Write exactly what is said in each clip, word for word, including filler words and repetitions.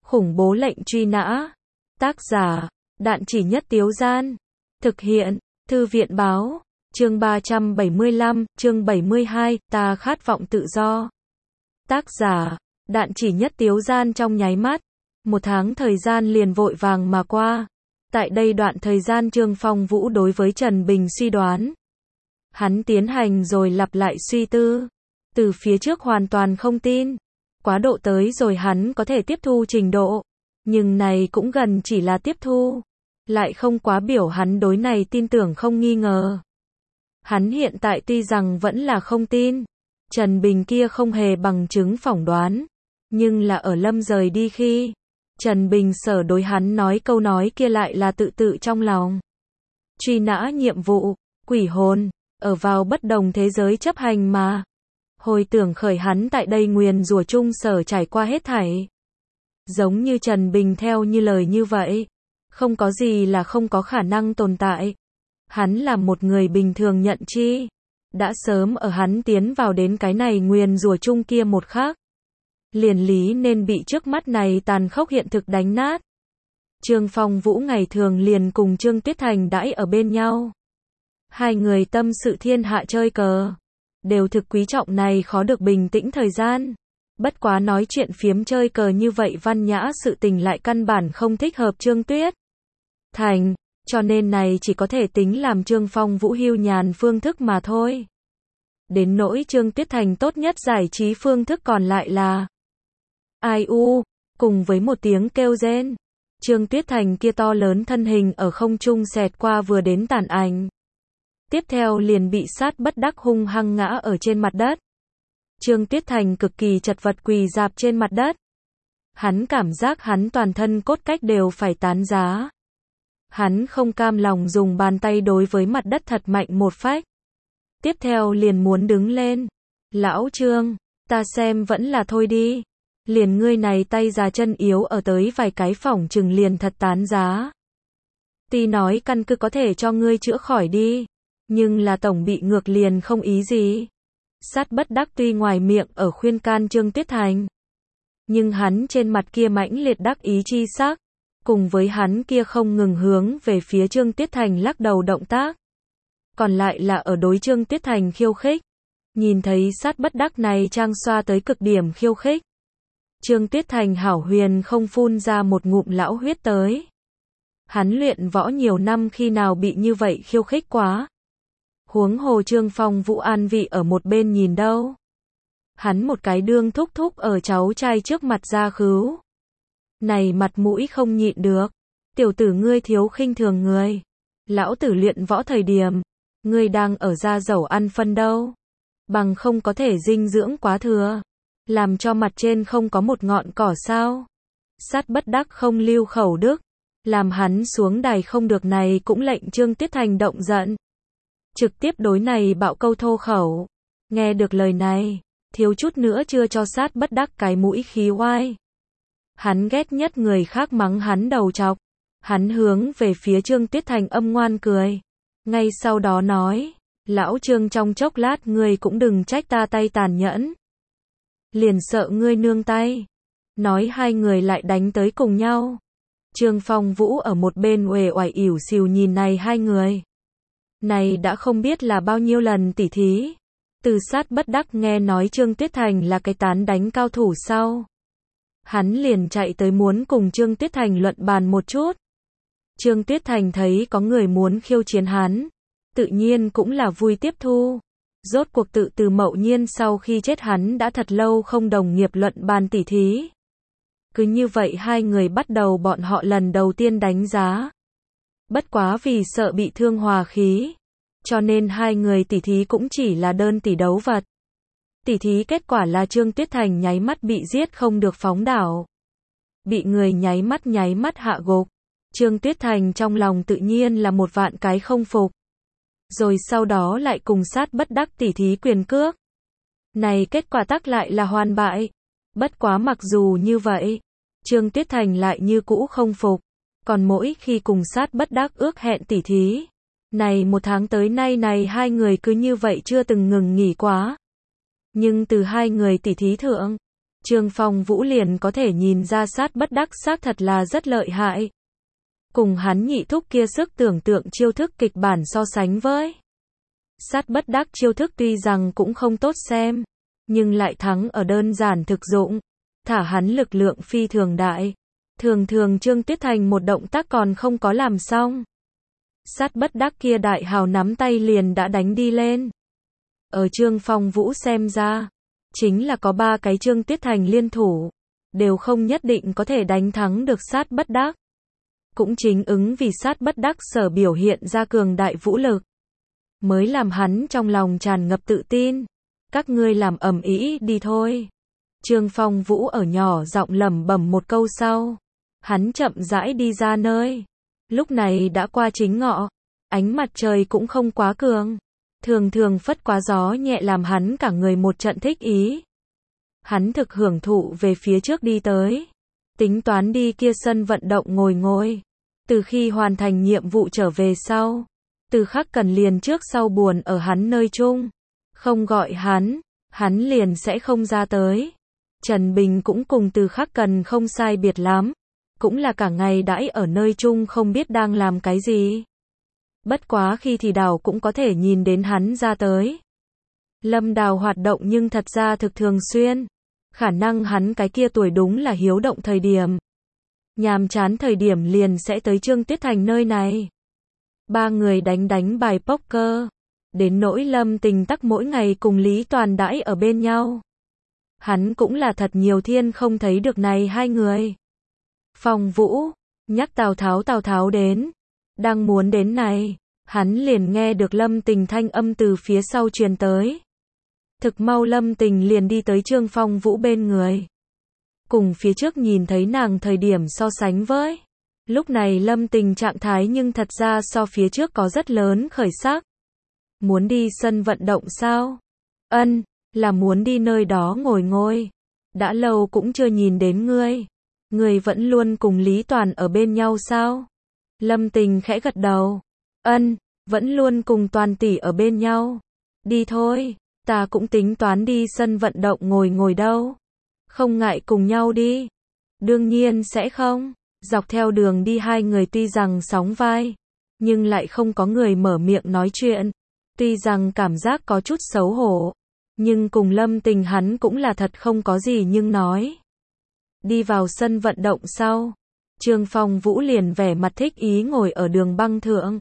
Khủng bố lệnh truy nã. Tác giả, Đạn Chỉ Nhất Tiếu Gian. Thực hiện, Thư viện Báo. Chương ba trăm bảy mươi lăm, chương bảy mươi hai, ta khát vọng tự do. Tác giả, Đạn Chỉ Nhất Tiếu Gian. Trong nháy mắt, một tháng thời gian liền vội vàng mà qua. Tại đây đoạn thời gian Trương Phong Vũ đối với Trần Bình suy đoán. Hắn tiến hành rồi lặp lại suy tư. Từ phía trước hoàn toàn không tin. Quá độ tới rồi hắn có thể tiếp thu trình độ. Nhưng này cũng gần chỉ là tiếp thu. Lại không quá biểu hắn đối này tin tưởng không nghi ngờ. Hắn hiện tại tuy rằng vẫn là không tin. Trần Bình kia không hề bằng chứng phỏng đoán. Nhưng là ở Lâm rời đi khi. Trần Bình sở đối hắn nói câu nói kia lại là tự tự trong lòng. Truy nã nhiệm vụ, quỷ hồn, ở vào bất đồng thế giới chấp hành mà. Hồi tưởng khởi hắn tại đây nguyền rủa chung sở trải qua hết thảy. Giống như Trần Bình theo như lời như vậy. Không có gì là không có khả năng tồn tại. Hắn là một người bình thường nhận chi. Đã sớm ở hắn tiến vào đến cái này nguyền rủa chung kia một khắc. Liền lý nên bị trước mắt này tàn khốc hiện thực đánh nát. Trương Phong Vũ ngày thường liền cùng Trương Tuyết Thành đãi ở bên nhau. Hai người tâm sự thiên hạ chơi cờ. Đều thực quý trọng này khó được bình tĩnh thời gian. Bất quá nói chuyện phiếm chơi cờ như vậy văn nhã sự tình lại căn bản không thích hợp Trương Tuyết Thành. Cho nên này chỉ có thể tính làm Trương Phong Vũ hưu nhàn phương thức mà thôi. Đến nỗi Trương Tuyết Thành tốt nhất giải trí phương thức còn lại là ai u, cùng với một tiếng kêu rên. Trương Tuyết Thành kia to lớn thân hình ở không trung xẹt qua vừa đến tàn ảnh. Tiếp theo liền bị sát bất đắc hung hăng ngã ở trên mặt đất. Trương Tuyết Thành cực kỳ chật vật quỳ dạp trên mặt đất. Hắn cảm giác hắn toàn thân cốt cách đều phải tán giá. Hắn không cam lòng dùng bàn tay đối với mặt đất thật mạnh một phách. Tiếp theo liền muốn đứng lên. Lão Trương, ta xem vẫn là thôi đi. Liền ngươi này tay già chân yếu ở tới vài cái phỏng chừng liền thật tán giá. Tuy nói căn cứ có thể cho ngươi chữa khỏi đi. Nhưng là tổng bị ngược liền không ý gì. Sát bất đắc tuy ngoài miệng ở khuyên can Trương Tuyết Thành. Nhưng hắn trên mặt kia mãnh liệt đắc ý chi sắc. Cùng với hắn kia không ngừng hướng về phía Trương Tuyết Thành lắc đầu động tác. Còn lại là ở đối Trương Tuyết Thành khiêu khích. Nhìn thấy sát bất đắc này trang xoa tới cực điểm khiêu khích. Trương Tuyết Thành hảo huyền không phun ra một ngụm lão huyết tới. Hắn luyện võ nhiều năm khi nào bị như vậy khiêu khích quá. Huống hồ Trương Phong Vũ an vị ở một bên nhìn đâu. Hắn một cái đương thúc thúc ở cháu trai trước mặt ra khứu. Này mặt mũi không nhịn được. Tiểu tử ngươi thiếu khinh thường người. Lão tử luyện võ thời điểm. Ngươi đang ở ra dầu ăn phân đâu. Bằng không có thể dinh dưỡng quá thừa. Làm cho mặt trên không có một ngọn cỏ sao. Sát bất đắc không lưu khẩu đức. Làm hắn xuống đài không được này cũng lệnh Trương Tuyết Thành động giận. Trực tiếp đối này bạo câu thô khẩu. Nghe được lời này. Thiếu chút nữa chưa cho sát bất đắc cái mũi khí oai. Hắn ghét nhất người khác mắng hắn đầu chọc. Hắn hướng về phía Trương Tuyết Thành âm ngoan cười. Ngay sau đó nói. Lão Trương trong chốc lát ngươi cũng đừng trách ta tay tàn nhẫn. Liền sợ ngươi nương tay. Nói hai người lại đánh tới cùng nhau. Trương Phong Vũ ở một bên uể oải ỉu xìu nhìn này hai người. Này đã không biết là bao nhiêu lần tỉ thí. Từ sát bất đắc nghe nói Trương Tuyết Thành là cái tán đánh cao thủ sau. Hắn liền chạy tới muốn cùng Trương Tuyết Thành luận bàn một chút. Trương Tuyết Thành thấy có người muốn khiêu chiến hắn. Tự nhiên cũng là vui tiếp thu. Rốt cuộc tự từ Mậu Nhiên sau khi chết hắn đã thật lâu không đồng nghiệp luận bàn tỉ thí. Cứ như vậy hai người bắt đầu bọn họ lần đầu tiên đánh giá. Bất quá vì sợ bị thương hòa khí. Cho nên hai người tỉ thí cũng chỉ là đơn tỉ đấu vật. Tỉ thí kết quả là Trương Tuyết Thành nháy mắt bị giết không được phóng đảo. Bị người nháy mắt nháy mắt hạ gục. Trương Tuyết Thành trong lòng tự nhiên là một vạn cái không phục. Rồi sau đó lại cùng sát bất đắc tỉ thí quyền cước. Này kết quả tắc lại là hoàn bại. Bất quá mặc dù như vậy. Trương Tuyết Thành lại như cũ không phục. Còn mỗi khi cùng sát bất đắc ước hẹn tỉ thí. Này một tháng tới nay này hai người cứ như vậy chưa từng ngừng nghỉ quá. Nhưng từ hai người tỉ thí thượng. Trương Phong Vũ liền có thể nhìn ra Sát Bất Đắc xác thật là rất lợi hại. Cùng hắn nhị thúc kia sức tưởng tượng chiêu thức kịch bản so sánh với. Sát Bất Đắc chiêu thức tuy rằng cũng không tốt xem, nhưng lại thắng ở đơn giản thực dụng, thả hắn lực lượng phi thường đại. Thường thường Trương Tuyết Thành một động tác còn không có làm xong. Sát Bất Đắc kia đại hào nắm tay liền đã đánh đi lên. Ở Trương Phong Vũ xem ra, chính là có ba cái Trương Tuyết Thành liên thủ, đều không nhất định có thể đánh thắng được Sát Bất Đắc. Cũng chính ứng vì Sát Bất Đắc sở biểu hiện ra cường đại vũ lực, mới làm hắn trong lòng tràn ngập tự tin. Các ngươi làm ầm ĩ đi thôi. Trương Phong Vũ ở nhỏ giọng lẩm bẩm một câu sau, hắn chậm rãi đi ra nơi. Lúc này đã qua chính ngọ, ánh mặt trời cũng không quá cường, thường thường phất quá gió nhẹ làm hắn cả người một trận thích ý. Hắn thực hưởng thụ về phía trước đi tới, tính toán đi kia sân vận động ngồi ngồi. Từ khi hoàn thành nhiệm vụ trở về sau, Từ Khắc Cần liền trước sau buồn ở hắn nơi chung, không gọi hắn, hắn liền sẽ không ra tới. Trần Bình cũng cùng Từ Khắc Cần không sai biệt lắm, cũng là cả ngày đãi ở nơi chung không biết đang làm cái gì. Bất quá khi thì Đào cũng có thể nhìn đến hắn ra tới. Lâm Đào hoạt động nhưng thật ra thực thường xuyên, khả năng hắn cái kia tuổi đúng là hiếu động thời điểm. Nhàm chán thời điểm liền sẽ tới Trương Tuyết Thành nơi này. Ba người đánh đánh bài poker, đến nỗi Lâm Tình tắc mỗi ngày cùng Lý Toàn đãi ở bên nhau. Hắn cũng là thật nhiều thiên không thấy được này hai người. Phong Vũ nhắc Tào Tháo Tào Tháo đến, đang muốn đến này, hắn liền nghe được Lâm Tình thanh âm từ phía sau truyền tới. Thực mau Lâm Tình liền đi tới Trương Phong Vũ bên người. Cùng phía trước nhìn thấy nàng thời điểm so sánh với, lúc này Lâm Tình trạng thái nhưng thật ra so phía trước có rất lớn khởi sắc. Muốn đi sân vận động sao? Ân, là muốn đi nơi đó ngồi ngồi. Đã lâu cũng chưa nhìn đến ngươi. Ngươi vẫn luôn cùng Lý Toàn ở bên nhau sao? Lâm Tình khẽ gật đầu. Ân, vẫn luôn cùng Toàn tỷ ở bên nhau. Đi thôi, ta cũng tính toán đi sân vận động ngồi ngồi đâu. Không ngại cùng nhau đi. Đương nhiên sẽ không. Dọc theo đường đi hai người tuy rằng sóng vai, nhưng lại không có người mở miệng nói chuyện. Tuy rằng cảm giác có chút xấu hổ, nhưng cùng Lâm Tình hắn cũng là thật không có gì nhưng nói. Đi vào sân vận động sau, Trương Phong Vũ liền vẻ mặt thích ý ngồi ở đường băng thượng.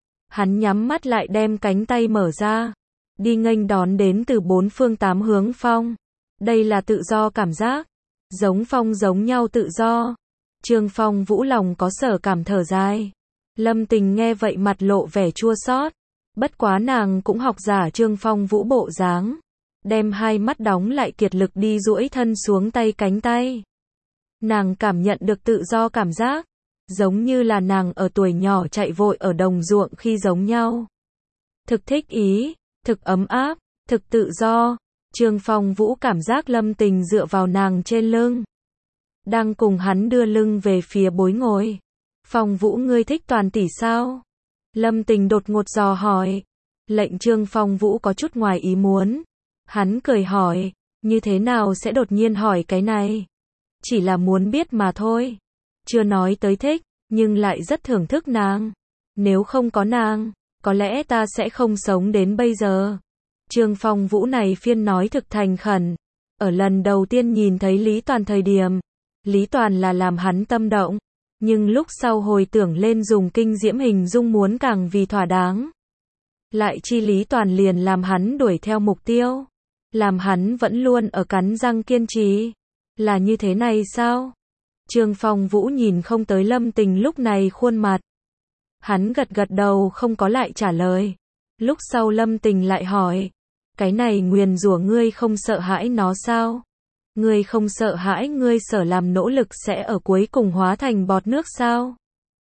Hắn nhắm mắt lại đem cánh tay mở ra, đi nghênh đón đến từ bốn phương tám hướng phong. Đây là tự do cảm giác, giống phong giống nhau tự do. Trương Phong Vũ lòng có sở cảm thở dài. Lâm Tình nghe vậy mặt lộ vẻ chua xót. Bất quá nàng cũng học giả Trương Phong Vũ bộ dáng, đem hai mắt đóng lại kiệt lực đi duỗi thân xuống tay cánh tay. Nàng cảm nhận được tự do cảm giác, giống như là nàng ở tuổi nhỏ chạy vội ở đồng ruộng khi giống nhau. Thực thích ý, thực ấm áp, thực tự do. Trương Phong Vũ cảm giác Lâm Tình dựa vào nàng trên lưng, đang cùng hắn đưa lưng về phía bối ngồi. Phong Vũ ngươi thích Toàn tỷ sao? Lâm Tình đột ngột dò hỏi. Lệnh Trương Phong Vũ có chút ngoài ý muốn. Hắn cười hỏi, như thế nào sẽ đột nhiên hỏi cái này? Chỉ là muốn biết mà thôi. Chưa nói tới thích, nhưng lại rất thưởng thức nàng. Nếu không có nàng, có lẽ ta sẽ không sống đến bây giờ. Trương Phong Vũ này phiên nói thực thành khẩn. Ở lần đầu tiên nhìn thấy Lý Toàn thời điểm, Lý Toàn là làm hắn tâm động. Nhưng lúc sau hồi tưởng lên dùng kinh diễm hình dung muốn càng vì thỏa đáng. Lại chi Lý Toàn liền làm hắn đuổi theo mục tiêu. Làm hắn vẫn luôn ở cắn răng kiên trì. Là như thế này sao? Trương Phong Vũ nhìn không tới Lâm Tình lúc này khuôn mặt. Hắn gật gật đầu không có lại trả lời. Lúc sau Lâm Tình lại hỏi. Cái này nguyền rủa ngươi không sợ hãi nó sao? Ngươi không sợ hãi ngươi sở làm nỗ lực sẽ ở cuối cùng hóa thành bọt nước sao?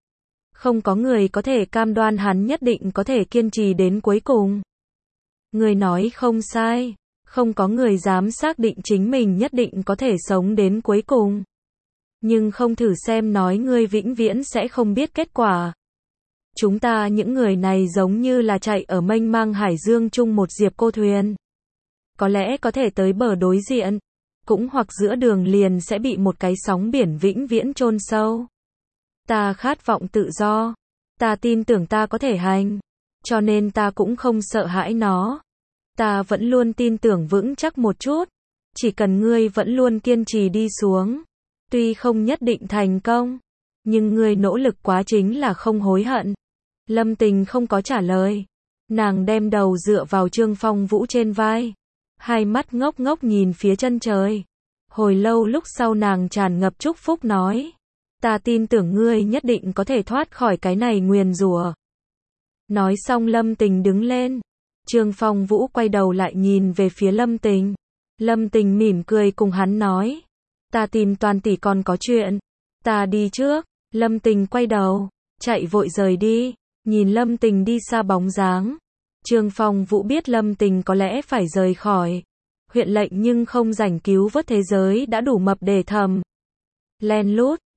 Không có người có thể cam đoan hắn nhất định có thể kiên trì đến cuối cùng. Ngươi nói không sai, không có người dám xác định chính mình nhất định có thể sống đến cuối cùng. Nhưng không thử xem nói ngươi vĩnh viễn sẽ không biết kết quả. Chúng ta những người này giống như là chạy ở mênh mang hải dương chung một diệp cô thuyền. Có lẽ có thể tới bờ đối diện, cũng hoặc giữa đường liền sẽ bị một cái sóng biển vĩnh viễn chôn sâu. Ta khát vọng tự do. Ta tin tưởng ta có thể hành. Cho nên ta cũng không sợ hãi nó. Ta vẫn luôn tin tưởng vững chắc một chút. Chỉ cần ngươi vẫn luôn kiên trì đi xuống. Tuy không nhất định thành công, nhưng ngươi nỗ lực quá chính là không hối hận. Lâm Tình không có trả lời. Nàng đem đầu dựa vào Trương Phong Vũ trên vai. Hai mắt ngốc ngốc nhìn phía chân trời. Hồi lâu lúc sau nàng tràn ngập chúc phúc nói. Ta tin tưởng ngươi nhất định có thể thoát khỏi cái này nguyền rủa. Nói xong Lâm Tình đứng lên. Trương Phong Vũ quay đầu lại nhìn về phía Lâm Tình. Lâm Tình mỉm cười cùng hắn nói. Ta tìm Toàn tỷ còn có chuyện. Ta đi trước. Lâm Tình quay đầu. Chạy vội rời đi. Nhìn Lâm Tình đi xa bóng dáng. Trương Phong Vũ biết Lâm Tình có lẽ phải rời khỏi huyện lệnh nhưng không rảnh cứu vớt thế giới đã đủ mập để thầm. Len lút.